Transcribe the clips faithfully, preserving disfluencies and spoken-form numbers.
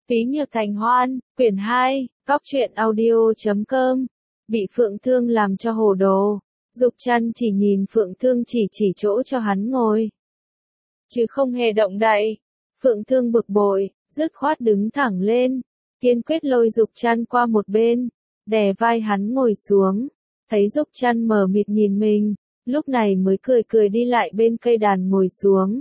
Phí Nhược Thành Hoan, quyển hai, góc truyện audio chấm com. Bị Phượng Thương làm cho hồ đồ. Dục Trăn chỉ nhìn Phượng Thương chỉ chỉ chỗ cho hắn ngồi, chứ không hề động đậy. Phượng Thương bực bội, dứt khoát đứng thẳng lên, kiên quyết lôi Dục Trăn qua một bên, đè vai hắn ngồi xuống. Thấy Dục Trăn mờ mịt nhìn mình, lúc này mới cười cười đi lại bên cây đàn ngồi xuống.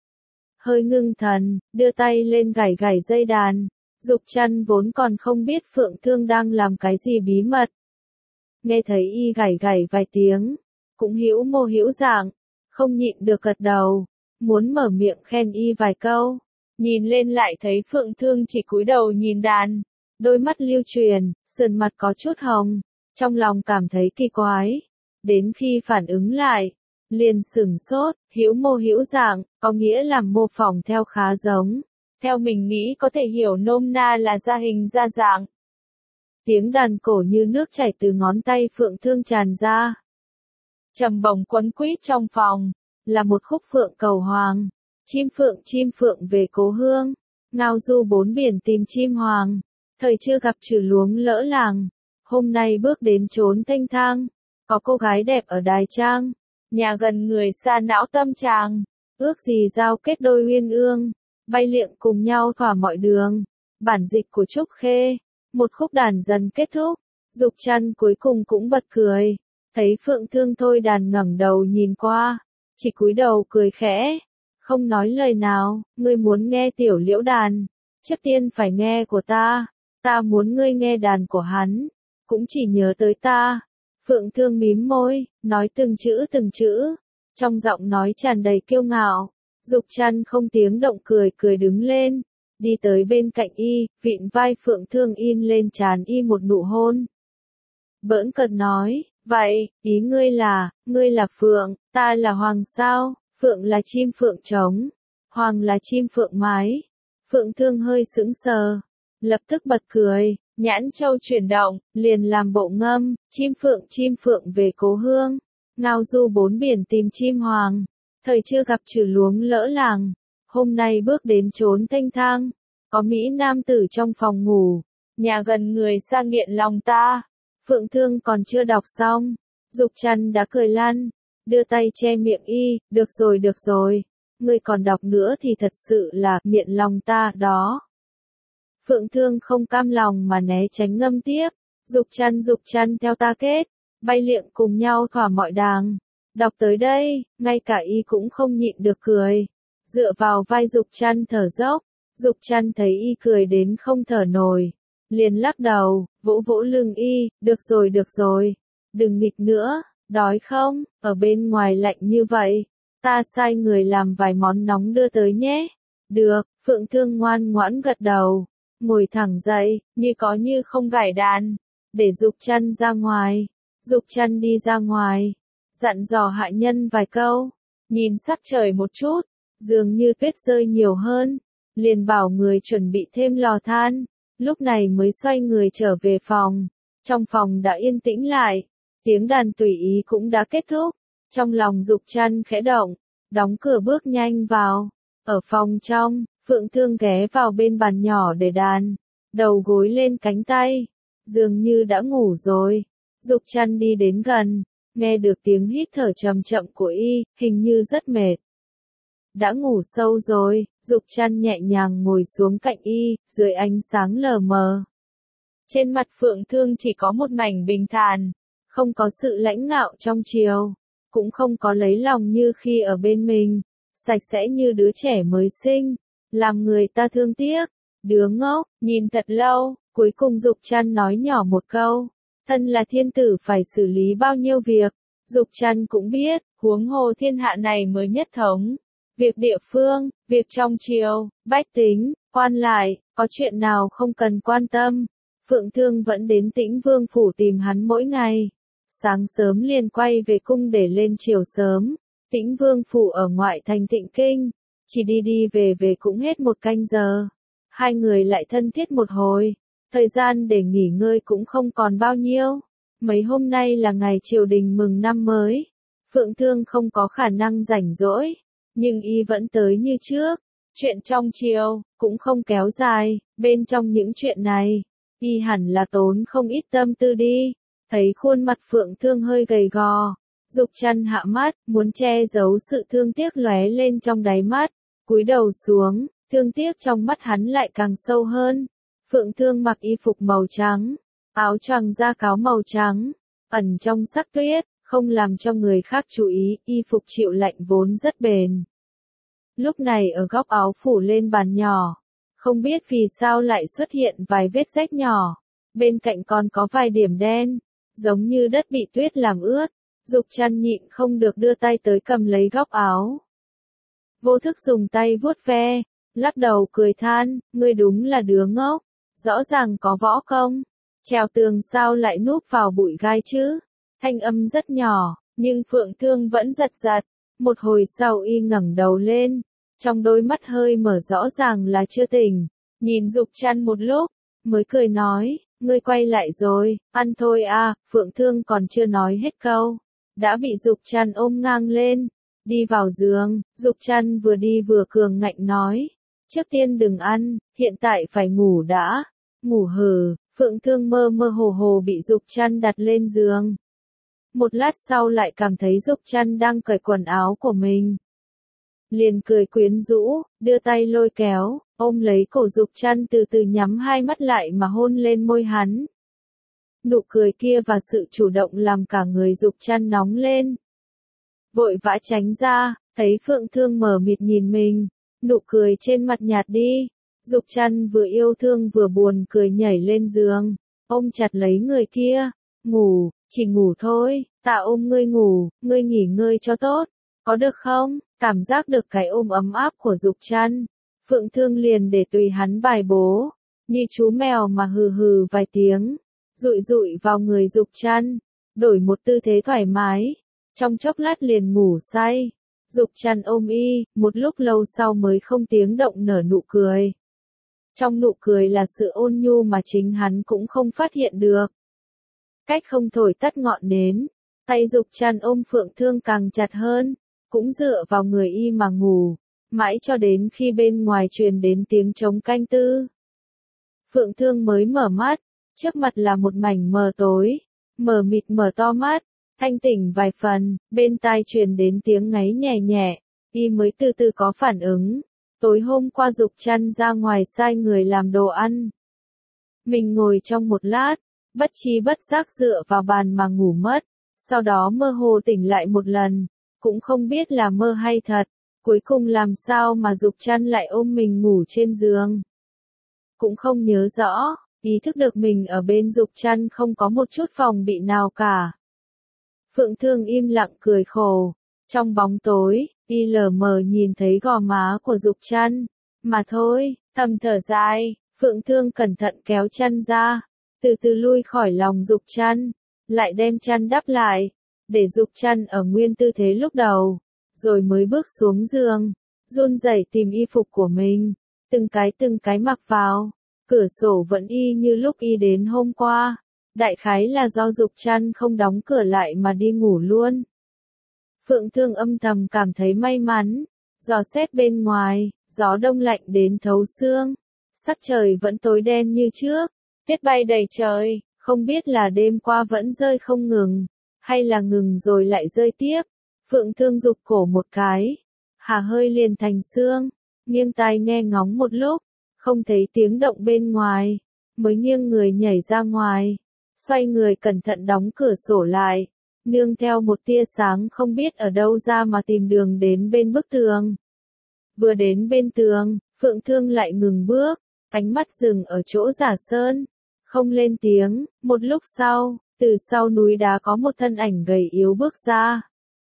Hơi ngưng thần, đưa tay lên gảy gảy dây đàn. Dục Trăn vốn còn không biết Phượng Thương đang làm cái gì bí mật. Nghe thấy y gảy gảy vài tiếng, cũng hữu mô hữu dạng, không nhịn được gật đầu, muốn mở miệng khen y vài câu. Nhìn lên lại thấy Phượng Thương chỉ cúi đầu nhìn đàn, đôi mắt lưu truyền, sườn mặt có chút hồng, trong lòng cảm thấy kỳ quái. Đến khi phản ứng lại, liền sửng sốt, hữu mô hữu dạng, có nghĩa là mô phỏng theo khá giống. Theo mình nghĩ có thể hiểu nôm na là ra hình ra dạng. Tiếng đàn cổ như nước chảy từ ngón tay Phượng Thương tràn ra. Trầm bổng quấn quýt trong phòng, là một khúc phượng cầu hoàng. Chim phượng chim phượng về cố hương, ngao du bốn biển tìm chim hoàng. Thời chưa gặp trừ luống lỡ làng, hôm nay bước đến chốn thanh thang. Có cô gái đẹp ở Đài Trang, nhà gần người xa não tâm tràng. Ước gì giao kết đôi uyên ương, bay liệng cùng nhau thỏa mọi đường. Bản dịch của Trúc Khê. Một khúc đàn dần kết thúc, Dục Trăn cuối cùng cũng bật cười. Thấy Phượng Thương thôi đàn ngẩng đầu nhìn qua, chỉ cúi đầu cười khẽ, không nói lời nào. Ngươi muốn nghe tiểu liễu đàn, trước tiên phải nghe của ta. Ta muốn ngươi nghe đàn của hắn, cũng chỉ nhớ tới ta. Phượng Thương mím môi, nói từng chữ từng chữ, trong giọng nói tràn đầy kiêu ngạo. Dục Trăn không tiếng động cười cười đứng lên, đi tới bên cạnh y, vịn vai Phượng Thương in lên trán y một nụ hôn. Bỡn cợt nói, vậy, ý ngươi là, ngươi là Phượng, ta là Hoàng sao? Phượng là chim phượng trống, Hoàng là chim phượng mái. Phượng Thương hơi sững sờ, lập tức bật cười, nhãn châu chuyển động, liền làm bộ ngâm, chim phượng chim phượng về cố hương, ngao du bốn biển tìm chim hoàng. Thời chưa gặp trừ luống lỡ làng, hôm nay bước đến chốn thanh thang. Có Mỹ nam tử trong phòng ngủ, nhà gần người xa nghiện lòng ta. Phượng Thương còn chưa đọc xong, Dục Trăn đã cười lăn, đưa tay che miệng y, được rồi được rồi, ngươi còn đọc nữa thì thật sự là nghiện lòng ta đó. Phượng Thương không cam lòng mà né tránh ngâm tiếp, Dục Trăn Dục Trăn theo ta kết, bay liệng cùng nhau thỏa mọi đàng. Đọc tới đây, ngay cả y cũng không nhịn được cười, dựa vào vai Dục Trăn thở dốc. Dục Trăn thấy y cười đến không thở nổi, liền lắc đầu, vỗ vỗ lưng y, được rồi được rồi, đừng nghịch nữa, đói không, ở bên ngoài lạnh như vậy, ta sai người làm vài món nóng đưa tới nhé. Được, Phượng Thương ngoan ngoãn gật đầu, ngồi thẳng dậy, như có như không gảy đàn, để Dục Trăn ra ngoài. Dục Trăn đi ra ngoài, dặn dò hạ nhân vài câu, nhìn sắc trời một chút, dường như tuyết rơi nhiều hơn, liền bảo người chuẩn bị thêm lò than, lúc này mới xoay người trở về phòng. Trong phòng đã yên tĩnh lại, tiếng đàn tùy ý cũng đã kết thúc, trong lòng Dục Trăn khẽ động, đóng cửa bước nhanh vào. Ở phòng trong, Phượng Thương ghé vào bên bàn nhỏ để đàn, đầu gối lên cánh tay, dường như đã ngủ rồi. Dục Trăn đi đến gần, nghe được tiếng hít thở chậm chậm của y, hình như rất mệt. Đã ngủ sâu rồi, Dục Trăn nhẹ nhàng ngồi xuống cạnh y, dưới ánh sáng lờ mờ. Trên mặt Phượng Thương chỉ có một mảnh bình thản, không có sự lãnh ngạo trong chiều, cũng không có lấy lòng như khi ở bên mình, sạch sẽ như đứa trẻ mới sinh, làm người ta thương tiếc. Đứa ngốc, nhìn thật lâu, cuối cùng Dục Trăn nói nhỏ một câu, thân là thiên tử phải xử lý bao nhiêu việc. Dục Trăn cũng biết, huống hồ thiên hạ này mới nhất thống. Việc địa phương, việc trong triều, bách tính, quan lại, có chuyện nào không cần quan tâm. Phượng Thương vẫn đến Tĩnh Vương phủ tìm hắn mỗi ngày. Sáng sớm liền quay về cung để lên triều sớm. Tĩnh Vương phủ ở ngoại thành Tịnh Kinh, chỉ đi đi về về cũng hết một canh giờ. Hai người lại thân thiết một hồi, thời gian để nghỉ ngơi cũng không còn bao nhiêu. Mấy hôm nay là ngày triều đình mừng năm mới, Phượng Thương không có khả năng rảnh rỗi, nhưng y vẫn tới như trước, Chuyện trong triều, cũng không kéo dài, bên trong những chuyện này, y hẳn là tốn không ít tâm tư đi. Thấy khuôn mặt Phượng Thương hơi gầy gò, Dục Trăn hạ mắt, muốn che giấu sự thương tiếc lóe lên trong đáy mắt, cúi đầu xuống, thương tiếc trong mắt hắn lại càng sâu hơn. Phượng Thương mặc y phục màu trắng, áo choàng da cáo màu trắng, ẩn trong sắc tuyết, không làm cho người khác chú ý, y phục chịu lạnh vốn rất bền. Lúc này ở góc áo phủ lên bàn nhỏ, không biết vì sao lại xuất hiện vài vết rách nhỏ, bên cạnh còn có vài điểm đen, giống như đất bị tuyết làm ướt. Dục Trăn nhịn không được đưa tay tới cầm lấy góc áo. Vô thức dùng tay vuốt ve, lắc đầu cười than, ngươi đúng là đứa ngốc, rõ ràng có võ công, trèo tường sao lại núp vào bụi gai chứ. Thanh âm rất nhỏ, nhưng Phượng Thương vẫn giật giật. Một hồi sau y ngẩng đầu lên, trong đôi mắt hơi mở rõ ràng là chưa tỉnh, nhìn Dục Trăn một lúc, mới cười nói, ngươi quay lại rồi, ăn thôi à. Phượng Thương còn chưa nói hết câu, đã bị Dục Trăn ôm ngang lên, đi vào giường. Dục Trăn vừa đi vừa cường ngạnh nói, trước tiên đừng ăn, hiện tại phải ngủ đã. Ngủ hừ. Phượng Thương mơ mơ hồ hồ bị Dục Trăn đặt lên giường. Một lát sau lại cảm thấy Dục Trăn đang cởi quần áo của mình. Liền cười quyến rũ, đưa tay lôi kéo, ôm lấy cổ Dục Trăn từ từ nhắm hai mắt lại mà hôn lên môi hắn. Nụ cười kia và sự chủ động làm cả người Dục Trăn nóng lên. Vội vã tránh ra, thấy Phượng Thương mờ mịt nhìn mình, nụ cười trên mặt nhạt đi. Dục Trăn vừa yêu thương vừa buồn cười nhảy lên giường, ôm chặt lấy người kia, ngủ, chỉ ngủ thôi, ta ôm ngươi ngủ, ngươi nghỉ ngơi cho tốt, có được không? Cảm giác được cái ôm ấm áp của Dục Trăn, Phượng Thương liền để tùy hắn bài bố, như chú mèo mà hừ hừ vài tiếng, dụi dụi vào người Dục Trăn, đổi một tư thế thoải mái, trong chốc lát liền ngủ say. Dục Trăn ôm y, một lúc lâu sau mới không tiếng động nở nụ cười. Trong nụ cười là sự ôn nhu mà chính hắn cũng không phát hiện được. Cách không thổi tắt ngọn nến, tay Dục Trăn ôm Phượng Thương càng chặt hơn, cũng dựa vào người y mà ngủ, mãi cho đến khi bên ngoài truyền đến tiếng trống canh tư. Phượng Thương mới mở mắt, trước mặt là một mảnh mờ tối, mờ mịt mở to mắt, thanh tỉnh vài phần, bên tai truyền đến tiếng ngáy nhẹ nhẹ, y mới từ từ có phản ứng. Tối hôm qua Dục Trăn ra ngoài sai người làm đồ ăn. Mình ngồi trong một lát, bất tri bất giác dựa vào bàn mà ngủ mất, sau đó mơ hồ tỉnh lại một lần, cũng không biết là mơ hay thật, cuối cùng làm sao mà Dục Trăn lại ôm mình ngủ trên giường. Cũng không nhớ rõ, ý thức được mình ở bên Dục Trăn không có một chút phòng bị nào cả. Phượng Thương im lặng cười khổ, trong bóng tối, y lờ mờ nhìn thấy gò má của Dục Trăn, mà thôi, thầm thở dài, Phượng Thương cẩn thận kéo chăn ra, từ từ lui khỏi lòng Dục Trăn, lại đem chăn đắp lại, để Dục Trăn ở nguyên tư thế lúc đầu, rồi mới bước xuống giường, run rẩy tìm y phục của mình, từng cái từng cái mặc vào, cửa sổ vẫn y như lúc y đến hôm qua, đại khái là do Dục Trăn không đóng cửa lại mà đi ngủ luôn. Phượng Thương âm thầm cảm thấy may mắn, dò xét bên ngoài, gió đông lạnh đến thấu xương, sắc trời vẫn tối đen như trước, tuyết bay đầy trời, không biết là đêm qua vẫn rơi không ngừng, hay là ngừng rồi lại rơi tiếp. Phượng Thương rụt cổ một cái, hà hơi liền thành xương, nghiêng tai nghe ngóng một lúc, không thấy tiếng động bên ngoài, mới nghiêng người nhảy ra ngoài, xoay người cẩn thận đóng cửa sổ lại, nương theo một tia sáng không biết ở đâu ra mà tìm đường đến bên bức tường. Vừa đến bên tường, Phượng Thương lại ngừng bước, ánh mắt dừng ở chỗ Giả Sơn, không lên tiếng. Một lúc sau, từ sau núi đá có một thân ảnh gầy yếu bước ra.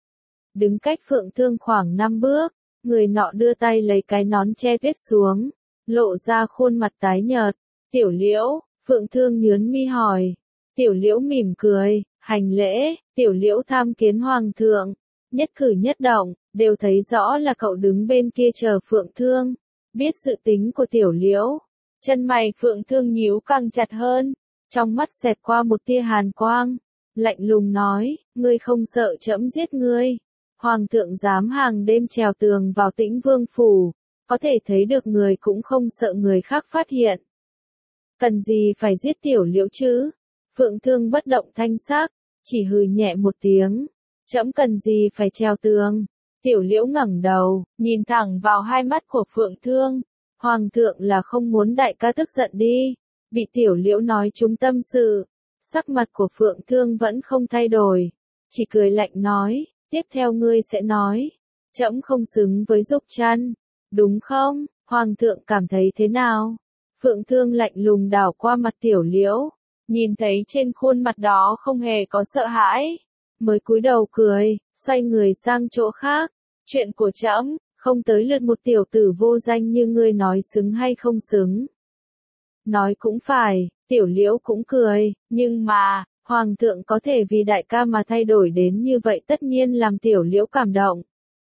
Đứng cách Phượng Thương khoảng năm bước, người nọ đưa tay lấy cái nón che tuyết xuống, lộ ra khuôn mặt tái nhợt. Tiểu Liễu, Phượng Thương nhướng mi hỏi. Tiểu Liễu mỉm cười, hành lễ. Tiểu Liễu tham kiến Hoàng thượng, nhất cử nhất động, đều thấy rõ là cậu đứng bên kia chờ Phượng Thương. Biết dự tính của Tiểu Liễu, chân mày Phượng Thương nhíu càng chặt hơn, trong mắt xẹt qua một tia hàn quang, lạnh lùng nói, ngươi không sợ trẫm giết ngươi. Hoàng thượng dám hàng đêm trèo tường vào Tĩnh Vương phủ, có thể thấy được người cũng không sợ người khác phát hiện. Cần gì phải giết Tiểu Liễu chứ? Phượng Thương bất động thanh sắc, chỉ hừ nhẹ một tiếng. Trẫm cần gì phải treo tường? Tiểu Liễu ngẩng đầu, nhìn thẳng vào hai mắt của Phượng Thương. Hoàng thượng là không muốn đại ca tức giận đi. Bị Tiểu Liễu nói trúng tâm sự. Sắc mặt của Phượng Thương vẫn không thay đổi. Chỉ cười lạnh nói, tiếp theo ngươi sẽ nói. Trẫm không xứng với Dục Trăn. Đúng không? Hoàng thượng cảm thấy thế nào? Phượng Thương lạnh lùng đảo qua mặt Tiểu Liễu. Nhìn thấy trên khuôn mặt đó không hề có sợ hãi. Mới cúi đầu cười, xoay người sang chỗ khác. Chuyện của trẫm, không tới lượt một tiểu tử vô danh như ngươi nói xứng hay không xứng. Nói cũng phải, Tiểu Liễu cũng cười, nhưng mà, Hoàng thượng có thể vì đại ca mà thay đổi đến như vậy tất nhiên làm Tiểu Liễu cảm động.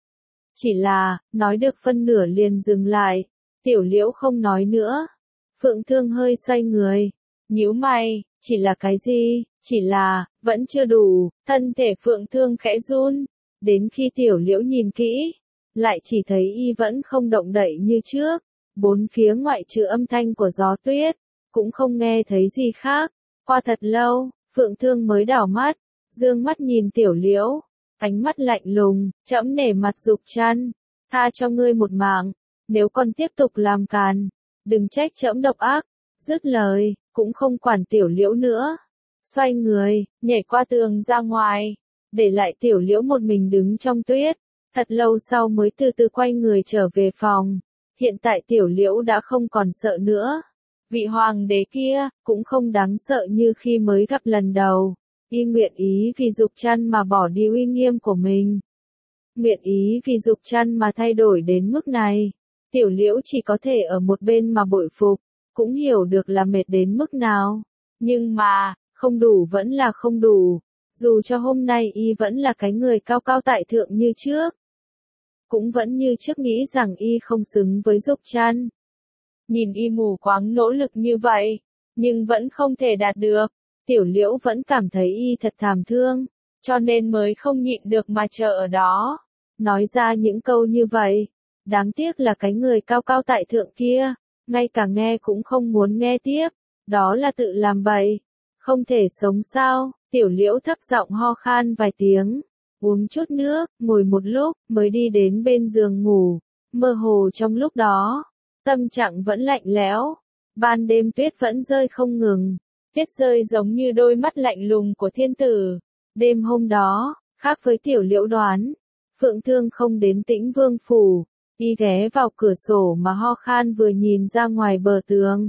Chỉ là, nói được phân nửa liền dừng lại, Tiểu Liễu không nói nữa. Phượng Thương hơi xoay người, nhíu mày, chỉ là cái gì, chỉ là, vẫn chưa đủ, thân thể Phượng Thương khẽ run, đến khi Tiểu Liễu nhìn kỹ, lại chỉ thấy y vẫn không động đậy như trước, bốn phía ngoại trừ âm thanh của gió tuyết, cũng không nghe thấy gì khác. Qua thật lâu, Phượng Thương mới đảo mắt, dương mắt nhìn Tiểu Liễu, ánh mắt lạnh lùng, trẫm nể mặt Dục Trăn, tha cho ngươi một mạng, nếu còn tiếp tục làm càn, đừng trách trẫm độc ác. Dứt lời, cũng không quản Tiểu Liễu nữa, xoay người, nhảy qua tường ra ngoài, để lại Tiểu Liễu một mình đứng trong tuyết. Thật lâu sau mới từ từ quay người trở về phòng. Hiện tại Tiểu Liễu đã không còn sợ nữa. Vị hoàng đế kia, cũng không đáng sợ như khi mới gặp lần đầu. Y nguyện ý vì Dục Trăn mà bỏ đi uy nghiêm của mình. Nguyện ý vì Dục Trăn mà thay đổi đến mức này. Tiểu Liễu chỉ có thể ở một bên mà bội phục, cũng hiểu được là mệt đến mức nào. Nhưng mà, không đủ vẫn là không đủ. Dù cho hôm nay y vẫn là cái người cao cao tại thượng như trước. Cũng vẫn như trước nghĩ rằng y không xứng với Dục Trăn. Nhìn y mù quáng nỗ lực như vậy, nhưng vẫn không thể đạt được. Tiểu Liễu vẫn cảm thấy y thật thảm thương, cho nên mới không nhịn được mà chờ ở đó. Nói ra những câu như vậy, đáng tiếc là cái người cao cao tại thượng kia, ngay cả nghe cũng không muốn nghe tiếp, đó là tự làm bậy. Không thể sống sao? Tiểu Liễu thấp giọng ho khan vài tiếng, uống chút nước, ngồi một lúc, mới đi đến bên giường ngủ. Mơ hồ trong lúc đó, tâm trạng vẫn lạnh lẽo, ban đêm tuyết vẫn rơi không ngừng, tuyết rơi giống như đôi mắt lạnh lùng của thiên tử. Đêm hôm đó, khác với Tiểu Liễu đoán, Phượng Thương không đến Tĩnh Vương phủ, y ghé vào cửa sổ mà ho khan vừa nhìn ra ngoài bờ tường.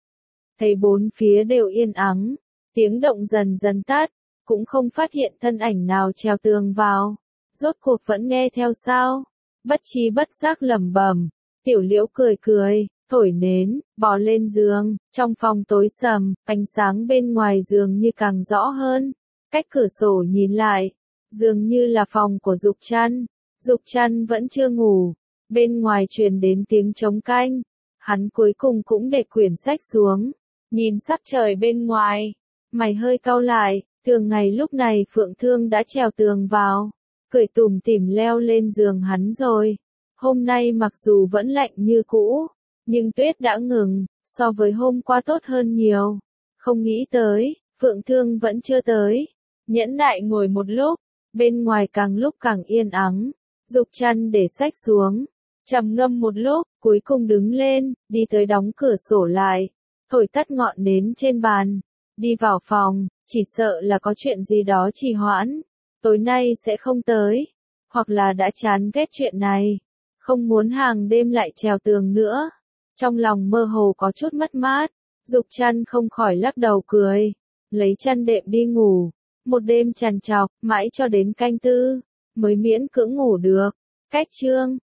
Thấy bốn phía đều yên ắng, tiếng động dần dần tắt, cũng không phát hiện thân ảnh nào trèo tường vào. Rốt cuộc vẫn nghe theo sao? Bất trí bất giác lẩm bẩm. Tiểu Liễu cười cười, thổi nến, bò lên giường. Trong phòng tối sầm, ánh sáng bên ngoài giường như càng rõ hơn. Cách cửa sổ nhìn lại, dường như là phòng của Dục Trăn. Dục Trăn vẫn chưa ngủ. Bên ngoài truyền đến tiếng trống canh. Hắn cuối cùng cũng để quyển sách xuống, nhìn sắc trời bên ngoài, mày hơi cau lại. Thường ngày lúc này Phượng Thương đã trèo tường vào, cười tủm tỉm leo lên giường hắn rồi. Hôm nay mặc dù vẫn lạnh như cũ, nhưng tuyết đã ngừng, so với hôm qua tốt hơn nhiều. Không nghĩ tới, Phượng Thương vẫn chưa tới. Nhẫn nại ngồi một lúc, bên ngoài càng lúc càng yên ắng. Dục Trăn để sách xuống, trầm ngâm một lúc, cuối cùng đứng lên, đi tới đóng cửa sổ lại, thổi tắt ngọn nến trên bàn, đi vào phòng. Chỉ sợ là có chuyện gì đó trì hoãn, tối nay sẽ không tới, hoặc là đã chán ghét chuyện này, không muốn hàng đêm lại trèo tường nữa. Trong lòng mơ hồ có chút mất mát, Dục Trăn không khỏi lắc đầu cười, lấy chăn đệm đi ngủ. Một đêm trằn trọc, mãi cho đến canh tư, mới miễn cưỡng ngủ được. Cách chương